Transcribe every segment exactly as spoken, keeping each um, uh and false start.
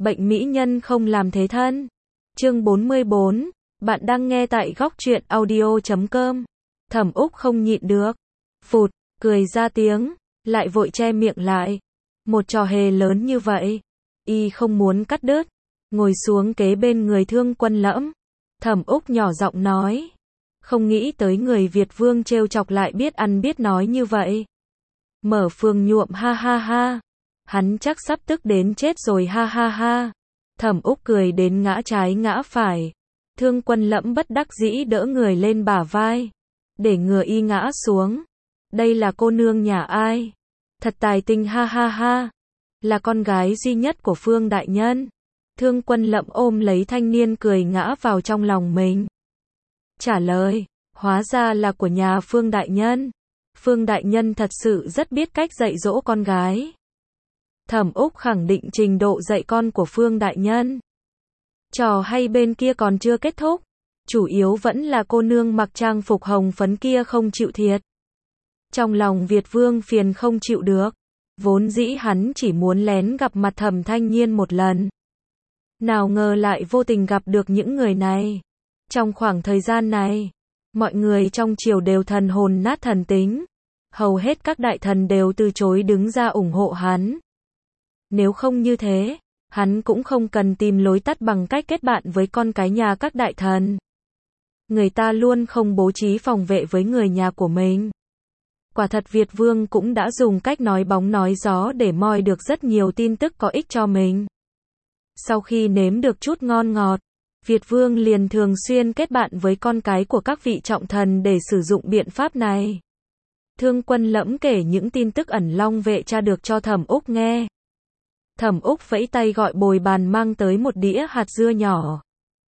Bệnh mỹ nhân không làm thế thân. Chương bốn mươi bốn, bạn đang nghe tại góc truyện audio chấm com. Thẩm Úc không nhịn được. Phụt, cười ra tiếng, lại vội che miệng lại. Một trò hề lớn như vậy, y không muốn cắt đứt. Ngồi xuống kế bên người Thương Quân Lẫm. Thẩm Úc nhỏ giọng nói. Không nghĩ tới người Việt Vương trêu chọc lại biết ăn biết nói như vậy. Mở Phương nhuộm ha ha ha. Hắn chắc sắp tức đến chết rồi ha ha ha. Thẩm Úc cười đến ngã trái ngã phải. Thương Quân Lẫm bất đắc dĩ đỡ người lên bả vai, để ngừa y ngã xuống. Đây là cô nương nhà ai? Thật tài tình ha ha ha. Là con gái duy nhất của Phương đại nhân. Thương Quân Lẫm ôm lấy thanh niên cười ngã vào trong lòng mình. Trả lời, hóa ra là của nhà Phương đại nhân. Phương đại nhân thật sự rất biết cách dạy dỗ con gái. Thẩm Úc khẳng định trình độ dạy con của Phương đại nhân. Trò hay bên kia còn chưa kết thúc. Chủ yếu vẫn là cô nương mặc trang phục hồng phấn kia không chịu thiệt. Trong lòng Việt Vương phiền không chịu được. Vốn dĩ hắn chỉ muốn lén gặp mặt Thẩm Thanh Nhiên một lần. Nào ngờ lại vô tình gặp được những người này. Trong khoảng thời gian này, mọi người trong triều đều thần hồn nát thần tính. Hầu hết các đại thần đều từ chối đứng ra ủng hộ hắn. Nếu không như thế, hắn cũng không cần tìm lối tắt bằng cách kết bạn với con cái nhà các đại thần. Người ta luôn không bố trí phòng vệ với người nhà của mình. Quả thật Việt Vương cũng đã dùng cách nói bóng nói gió để moi được rất nhiều tin tức có ích cho mình. Sau khi nếm được chút ngon ngọt, Việt Vương liền thường xuyên kết bạn với con cái của các vị trọng thần để sử dụng biện pháp này. Thương Quân Lẫm kể những tin tức ẩn long vệ tra được cho Thẩm Úc nghe. Thẩm Úc vẫy tay gọi bồi bàn mang tới một đĩa hạt dưa nhỏ.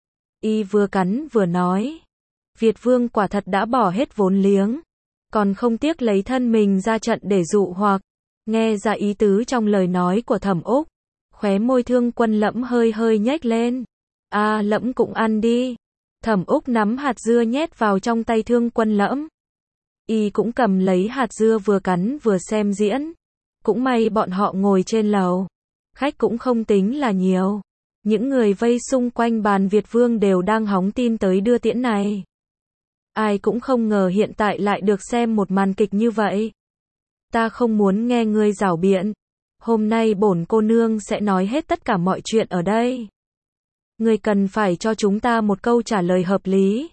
Y vừa cắn vừa nói. Việt Vương quả thật đã bỏ hết vốn liếng. Còn không tiếc lấy thân mình ra trận để dụ hoặc. Nghe ra ý tứ trong lời nói của Thẩm Úc. Khóe môi Thương Quân Lẫm hơi hơi nhếch lên. À Lẫm cũng ăn đi. Thẩm Úc nắm hạt dưa nhét vào trong tay Thương Quân Lẫm. Y cũng cầm lấy hạt dưa vừa cắn vừa xem diễn. Cũng may bọn họ ngồi trên lầu. Khách cũng không tính là nhiều. Những người vây xung quanh bàn Việt Vương đều đang hóng tin tới đưa tiễn này. Ai cũng không ngờ hiện tại lại được xem một màn kịch như vậy. Ta không muốn nghe ngươi giảo biện. Hôm nay bổn cô nương sẽ nói hết tất cả mọi chuyện ở đây. Ngươi cần phải cho chúng ta một câu trả lời hợp lý.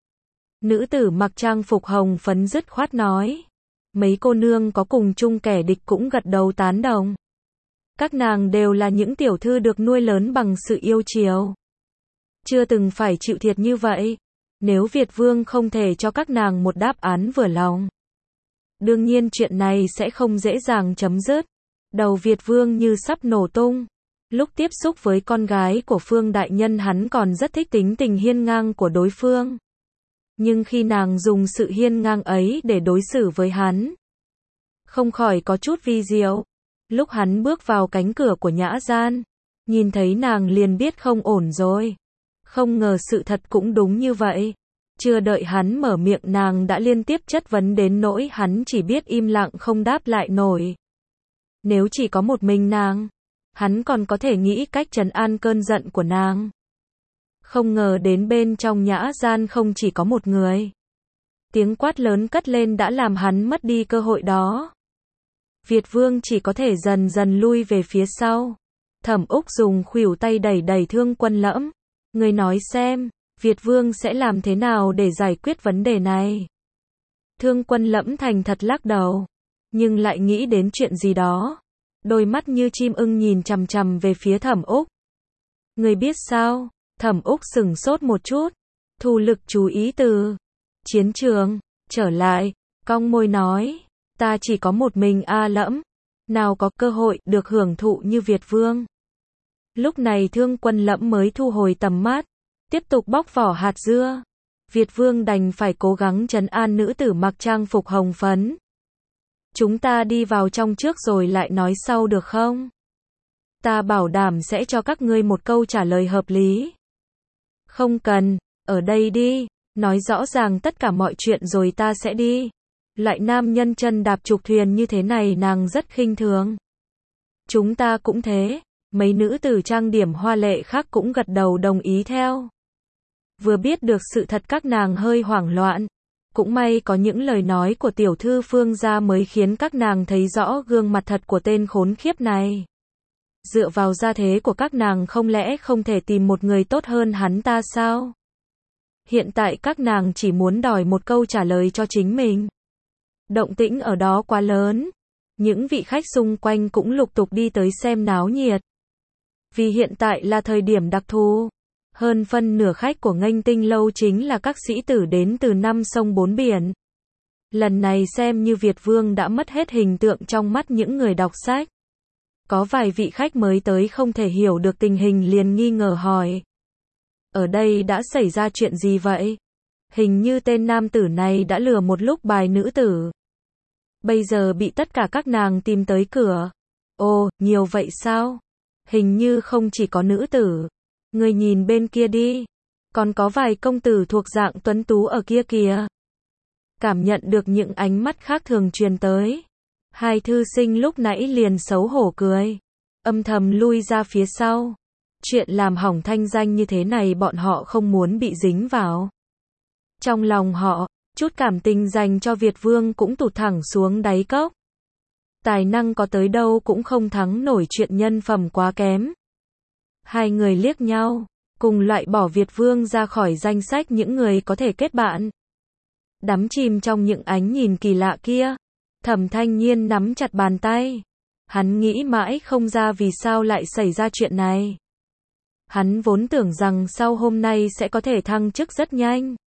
Nữ tử mặc trang phục hồng phấn dứt khoát nói. Mấy cô nương có cùng chung kẻ địch cũng gật đầu tán đồng. Các nàng đều là những tiểu thư được nuôi lớn bằng sự yêu chiều. Chưa từng phải chịu thiệt như vậy. Nếu Việt Vương không thể cho các nàng một đáp án vừa lòng, đương nhiên chuyện này sẽ không dễ dàng chấm dứt. Đầu Việt Vương như sắp nổ tung. Lúc tiếp xúc với con gái của Phương đại nhân hắn còn rất thích tính tình hiên ngang của đối phương. Nhưng khi nàng dùng sự hiên ngang ấy để đối xử với hắn, không khỏi có chút vi diệu. Lúc hắn bước vào cánh cửa của nhã gian, nhìn thấy nàng liền biết không ổn rồi. Không ngờ sự thật cũng đúng như vậy. Chưa đợi hắn mở miệng nàng đã liên tiếp chất vấn đến nỗi hắn chỉ biết im lặng không đáp lại nổi. Nếu chỉ có một mình nàng, hắn còn có thể nghĩ cách trấn an cơn giận của nàng. Không ngờ đến bên trong nhã gian không chỉ có một người. Tiếng quát lớn cất lên đã làm hắn mất đi cơ hội đó. Việt Vương chỉ có thể dần dần lui về phía sau. Thẩm Úc dùng khuỷu tay đẩy đẩy Thương Quân Lẫm. Người nói xem, Việt Vương sẽ làm thế nào để giải quyết vấn đề này? Thương Quân Lẫm thành thật lắc đầu, nhưng lại nghĩ đến chuyện gì đó. Đôi mắt như chim ưng nhìn chằm chằm về phía Thẩm Úc. Người biết sao? Thẩm Úc sửng sốt một chút, thu lực chú ý từ chiến trường trở lại, cong môi nói, ta chỉ có một mình A Lẫm, nào có cơ hội được hưởng thụ như Việt Vương. Lúc này Thương Quân Lẫm mới thu hồi tầm mắt, tiếp tục bóc vỏ hạt dưa. Việt Vương đành phải cố gắng trấn an nữ tử mặc trang phục hồng phấn. Chúng ta đi vào trong trước rồi lại nói sau được không? Ta bảo đảm sẽ cho các ngươi một câu trả lời hợp lý. Không cần, ở đây đi, nói rõ ràng tất cả mọi chuyện rồi ta sẽ đi. Loại nam nhân chân đạp trục thuyền như thế này nàng rất khinh thường. Chúng ta cũng thế, Mấy nữ tử trang điểm hoa lệ khác cũng gật đầu đồng ý theo. Vừa biết được sự thật các nàng hơi hoảng loạn. Cũng may có những lời nói của tiểu thư Phương gia mới khiến các nàng thấy rõ gương mặt thật của tên khốn khiếp này. Dựa vào gia thế của các nàng không lẽ không thể tìm một người tốt hơn hắn ta sao? Hiện tại các nàng chỉ muốn đòi một câu trả lời cho chính mình. Động tĩnh ở đó quá lớn. Những vị khách xung quanh cũng lục tục đi tới xem náo nhiệt. Vì hiện tại là thời điểm đặc thù. Hơn phân nửa khách của Nghênh Tinh lâu chính là các sĩ tử đến từ năm sông bốn biển. Lần này xem như Việt Vương đã mất hết hình tượng trong mắt những người đọc sách. Có vài vị khách mới tới không thể hiểu được tình hình liền nghi ngờ hỏi. Ở đây đã xảy ra chuyện gì vậy? Hình như tên nam tử này đã lừa một lúc bài nữ tử. Bây giờ bị tất cả các nàng tìm tới cửa. Ồ, nhiều vậy sao? Hình như không chỉ có nữ tử. Người nhìn bên kia đi. Còn có vài công tử thuộc dạng tuấn tú ở kia kìa. Cảm nhận được những ánh mắt khác thường truyền tới. Hai thư sinh lúc nãy liền xấu hổ cười. Âm thầm lui ra phía sau. Chuyện làm hỏng thanh danh như thế này bọn họ không muốn bị dính vào. Trong lòng họ, chút cảm tình dành cho Việt Vương cũng tụt thẳng xuống đáy cốc. Tài năng có tới đâu cũng không thắng nổi chuyện nhân phẩm quá kém. Hai người liếc nhau, cùng loại bỏ Việt Vương ra khỏi danh sách những người có thể kết bạn. Đắm chìm trong những ánh nhìn kỳ lạ kia, Thẩm Thanh Nhiên nắm chặt bàn tay. Hắn nghĩ mãi không ra vì sao lại xảy ra chuyện này. Hắn vốn tưởng rằng sau hôm nay sẽ có thể thăng chức rất nhanh.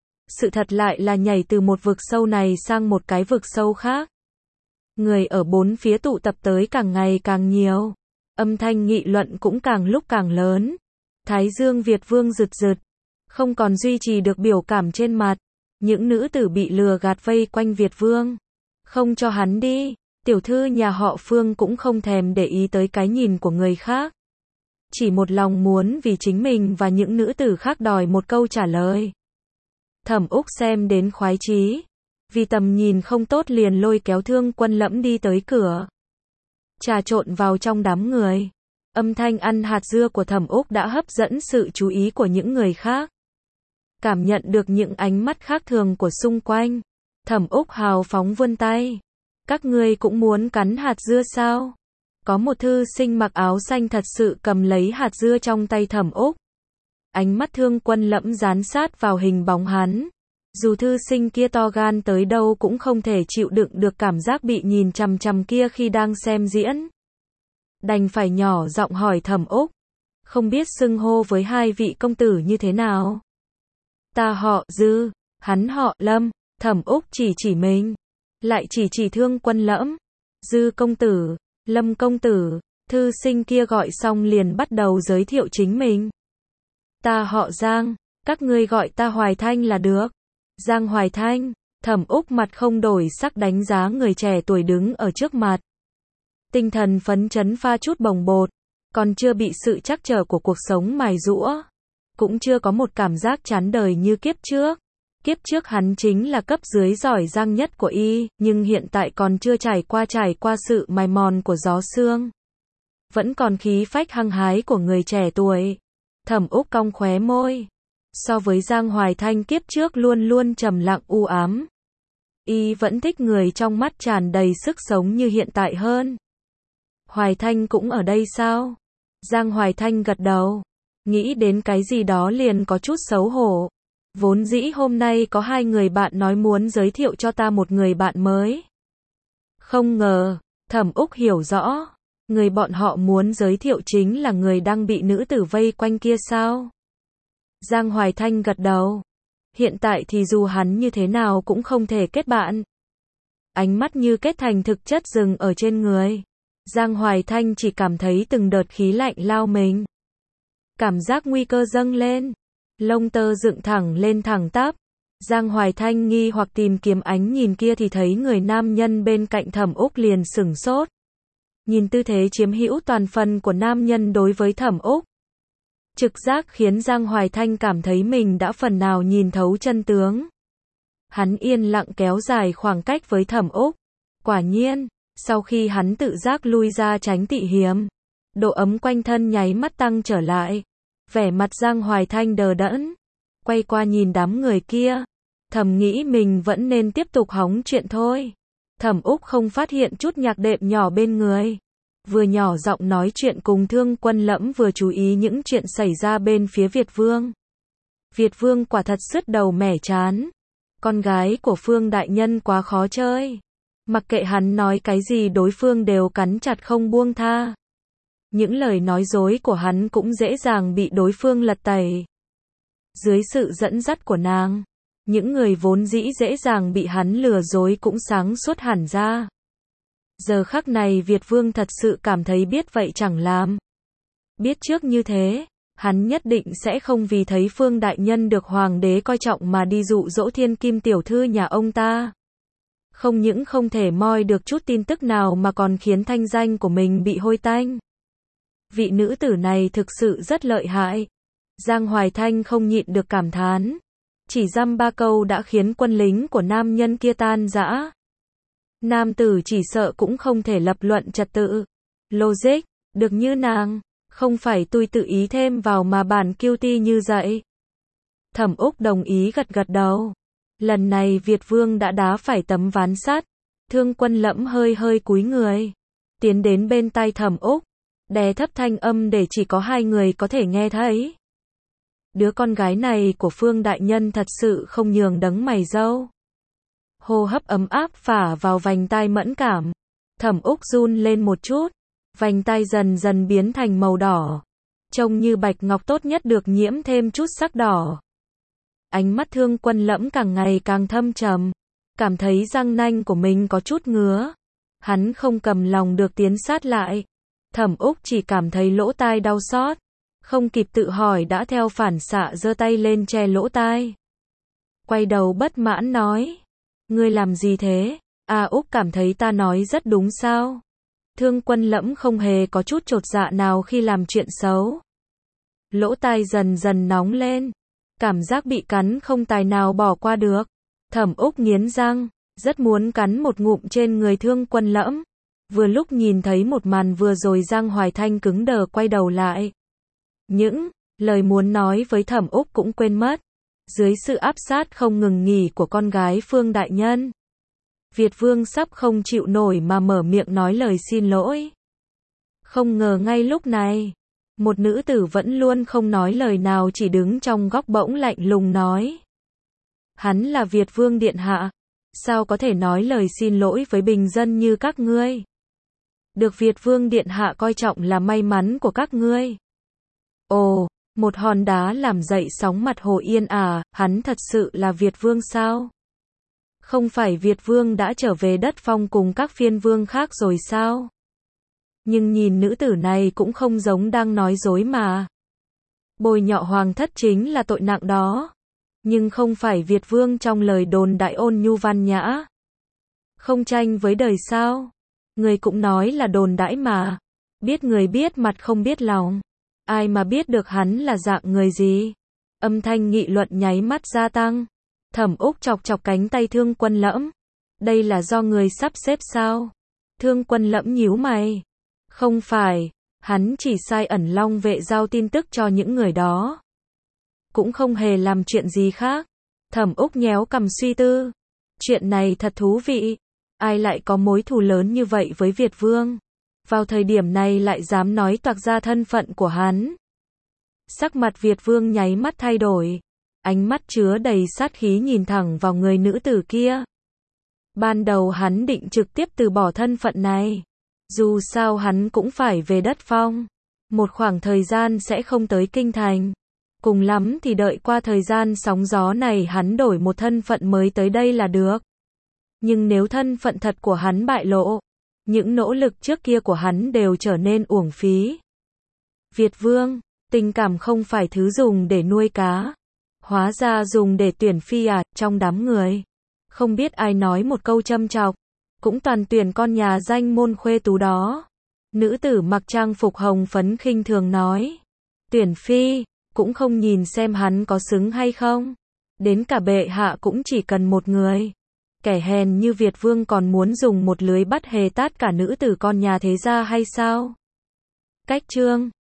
Sự thật lại là nhảy từ một vực sâu này sang một cái vực sâu khác. Người ở bốn phía tụ tập tới càng ngày càng nhiều. Âm thanh nghị luận cũng càng lúc càng lớn. Thái dương Việt Vương rực rực, không còn duy trì được biểu cảm trên mặt. Những nữ tử bị lừa gạt vây quanh Việt Vương. Không cho hắn đi, tiểu thư nhà họ Phương cũng không thèm để ý tới cái nhìn của người khác. Chỉ một lòng muốn vì chính mình và những nữ tử khác đòi một câu trả lời. Thẩm Úc xem đến khoái chí. Vì tầm nhìn không tốt liền lôi kéo Thương Quân Lẫm đi tới cửa. Trà trộn vào trong đám người. Âm thanh ăn hạt dưa của Thẩm Úc đã hấp dẫn sự chú ý của những người khác. Cảm nhận được những ánh mắt khác thường của xung quanh. Thẩm Úc hào phóng vươn tay. Các ngươi cũng muốn cắn hạt dưa sao? Có một thư sinh mặc áo xanh thật sự cầm lấy hạt dưa trong tay Thẩm Úc. Ánh mắt Thương Quân Lẫm dán sát vào hình bóng hắn. Dù thư sinh kia to gan tới đâu cũng không thể chịu đựng được cảm giác bị nhìn chằm chằm kia khi đang xem diễn. Đành phải nhỏ giọng hỏi Thẩm Úc. Không biết xưng hô với hai vị công tử như thế nào? Ta họ Dư, hắn họ Lâm. Thẩm Úc chỉ chỉ mình. Lại chỉ chỉ Thương Quân Lẫm. Dư công tử, Lâm công tử. Thư sinh kia gọi xong liền bắt đầu giới thiệu chính mình. Ta họ Giang, các ngươi gọi ta Hoài Thanh là được. Giang Hoài Thanh. Thẩm Úc mặt không đổi sắc đánh giá người trẻ tuổi đứng ở trước mặt. Tinh thần phấn chấn pha chút bồng bột. Còn chưa bị sự trắc trở của cuộc sống mài giũa. Cũng chưa có một cảm giác chán đời như kiếp trước. Kiếp trước hắn chính là cấp dưới giỏi giang nhất của y, nhưng hiện tại còn chưa trải qua trải qua sự mài mòn của gió sương. Vẫn còn khí phách hăng hái của người trẻ tuổi. Thẩm Úc cong khóe môi. So với Giang Hoài Thanh kiếp trước luôn luôn trầm lặng u ám. Y vẫn thích người trong mắt tràn đầy sức sống như hiện tại hơn. Hoài Thanh cũng ở đây sao? Giang Hoài Thanh gật đầu. Nghĩ đến cái gì đó liền có chút xấu hổ. Vốn dĩ hôm nay có hai người bạn nói muốn giới thiệu cho ta một người bạn mới. Không ngờ, Thẩm Úc hiểu rõ. Người bọn họ muốn giới thiệu chính là người đang bị nữ tử vây quanh kia sao? Giang Hoài Thanh gật đầu. Hiện tại thì dù hắn như thế nào cũng không thể kết bạn. Ánh mắt như kết thành thực chất dừng ở trên người. Giang Hoài Thanh chỉ cảm thấy từng đợt khí lạnh lao mình. Cảm giác nguy cơ dâng lên. Lông tơ dựng thẳng lên thẳng tắp. Giang Hoài Thanh nghi hoặc tìm kiếm ánh nhìn kia thì thấy người nam nhân bên cạnh Thẩm Úc liền sửng sốt. Nhìn tư thế chiếm hữu toàn phần của nam nhân đối với Thẩm Úc. Trực giác khiến Giang Hoài Thanh cảm thấy mình đã phần nào nhìn thấu chân tướng. Hắn yên lặng kéo dài khoảng cách với Thẩm Úc. Quả nhiên, sau khi hắn tự giác lui ra tránh tị hiểm, độ ấm quanh thân nháy mắt tăng trở lại. Vẻ mặt Giang Hoài Thanh đờ đẫn, quay qua nhìn đám người kia, thầm nghĩ mình vẫn nên tiếp tục hóng chuyện thôi. Thẩm Úc không phát hiện chút nhạc đệm nhỏ bên người, vừa nhỏ giọng nói chuyện cùng Thương Quân Lẫm vừa chú ý những chuyện xảy ra bên phía Việt Vương. Việt Vương quả thật sứt đầu mẻ chán. Con gái của Phương đại nhân quá khó chơi. Mặc kệ hắn nói cái gì đối phương đều cắn chặt không buông tha. Những lời nói dối của hắn cũng dễ dàng bị đối phương lật tẩy. Dưới sự dẫn dắt của nàng, những người vốn dĩ dễ dàng bị hắn lừa dối cũng sáng suốt hẳn ra. Giờ khắc này Việt Vương thật sự cảm thấy biết vậy chẳng làm. Biết trước như thế, hắn nhất định sẽ không vì thấy Phương đại nhân được hoàng đế coi trọng mà đi dụ dỗ thiên kim tiểu thư nhà ông ta. Không những không thể moi được chút tin tức nào mà còn khiến thanh danh của mình bị hôi tanh. Vị nữ tử này thực sự rất lợi hại. Giang Hoài Thanh không nhịn được cảm thán. Chỉ dăm ba câu đã khiến quân lính của nam nhân kia tan rã. Nam tử chỉ sợ cũng không thể lập luận trật tự, logic, được như nàng. Không phải tôi tự ý thêm vào mà bản guilty như vậy. Thẩm Úc đồng ý gật gật đầu. Lần này Việt Vương đã đá phải tấm ván sắt. Thương Quân Lẫm hơi hơi cúi người, tiến đến bên tai Thẩm Úc, đè thấp thanh âm để chỉ có hai người có thể nghe thấy. Đứa con gái này của Phương đại nhân thật sự không nhường đấng mày râu. Hô hấp ấm áp phả vào vành tai mẫn cảm. Thẩm Úc run lên một chút. Vành tai dần dần biến thành màu đỏ. Trông như bạch ngọc tốt nhất được nhiễm thêm chút sắc đỏ. Ánh mắt Thương Quân Lẫm càng ngày càng thâm trầm. Cảm thấy răng nanh của mình có chút ngứa. Hắn không cầm lòng được tiến sát lại. Thẩm Úc chỉ cảm thấy lỗ tai đau xót. Không kịp tự hỏi đã theo phản xạ giơ tay lên che lỗ tai. Quay đầu bất mãn nói. Ngươi làm gì thế? À Úc cảm thấy ta nói rất đúng sao? Thương Quân Lẫm không hề có chút chột dạ nào khi làm chuyện xấu. Lỗ tai dần dần nóng lên. Cảm giác bị cắn không tài nào bỏ qua được. Thẩm Úc nghiến răng, rất muốn cắn một ngụm trên người Thương Quân Lẫm. Vừa lúc nhìn thấy một màn vừa rồi Giang Hoài Thanh cứng đờ quay đầu lại. Những lời muốn nói với Thẩm Úc cũng quên mất. Dưới sự áp sát không ngừng nghỉ của con gái Phương đại nhân, Việt Vương sắp không chịu nổi mà mở miệng nói lời xin lỗi. Không ngờ ngay lúc này, một nữ tử vẫn luôn không nói lời nào chỉ đứng trong góc bỗng lạnh lùng nói. Hắn là Việt Vương điện hạ, sao có thể nói lời xin lỗi với bình dân như các ngươi? Được Việt Vương điện hạ coi trọng là may mắn của các ngươi. Ồ, một hòn đá làm dậy sóng mặt Hồ Yên à, hắn thật sự là Việt Vương sao? Không phải Việt Vương đã trở về đất phong cùng các phiên vương khác rồi sao? Nhưng nhìn nữ tử này cũng không giống đang nói dối mà. Bôi nhọ hoàng thất chính là tội nặng đó. Nhưng không phải Việt Vương trong lời đồn đại ôn nhu văn nhã. Không tranh với đời sao? Người cũng nói là đồn đãi mà. Biết người biết mặt không biết lòng. Ai mà biết được hắn là dạng người gì? Âm thanh nghị luận nháy mắt gia tăng. Thẩm Úc chọc chọc cánh tay Thương Quân Lẫm. Đây là do người sắp xếp sao? Thương Quân Lẫm nhíu mày. Không phải, hắn chỉ sai ẩn long vệ giao tin tức cho những người đó. Cũng không hề làm chuyện gì khác. Thẩm Úc nhéo cằm suy tư. Chuyện này thật thú vị. Ai lại có mối thù lớn như vậy với Việt Vương? Vào thời điểm này lại dám nói toạc ra thân phận của hắn. Sắc mặt Việt Vương nháy mắt thay đổi. Ánh mắt chứa đầy sát khí nhìn thẳng vào người nữ tử kia. Ban đầu hắn định trực tiếp từ bỏ thân phận này. Dù sao hắn cũng phải về đất phong. Một khoảng thời gian sẽ không tới kinh thành. Cùng lắm thì đợi qua thời gian sóng gió này hắn đổi một thân phận mới tới đây là được. Nhưng nếu thân phận thật của hắn bại lộ, những nỗ lực trước kia của hắn đều trở nên uổng phí. Việt Vương, tình cảm không phải thứ dùng để nuôi cá. Hóa ra dùng để tuyển phi à, trong đám người. Không biết ai nói một câu châm chọc. Cũng toàn tuyển con nhà danh môn khuê tú đó. Nữ tử mặc trang phục hồng phấn khinh thường nói. Tuyển phi, cũng không nhìn xem hắn có xứng hay không. Đến cả bệ hạ cũng chỉ cần một người. Kẻ hèn như Việt Vương còn muốn dùng một lưới bắt hề tát cả nữ tử con nhà thế gia hay sao? Cách chương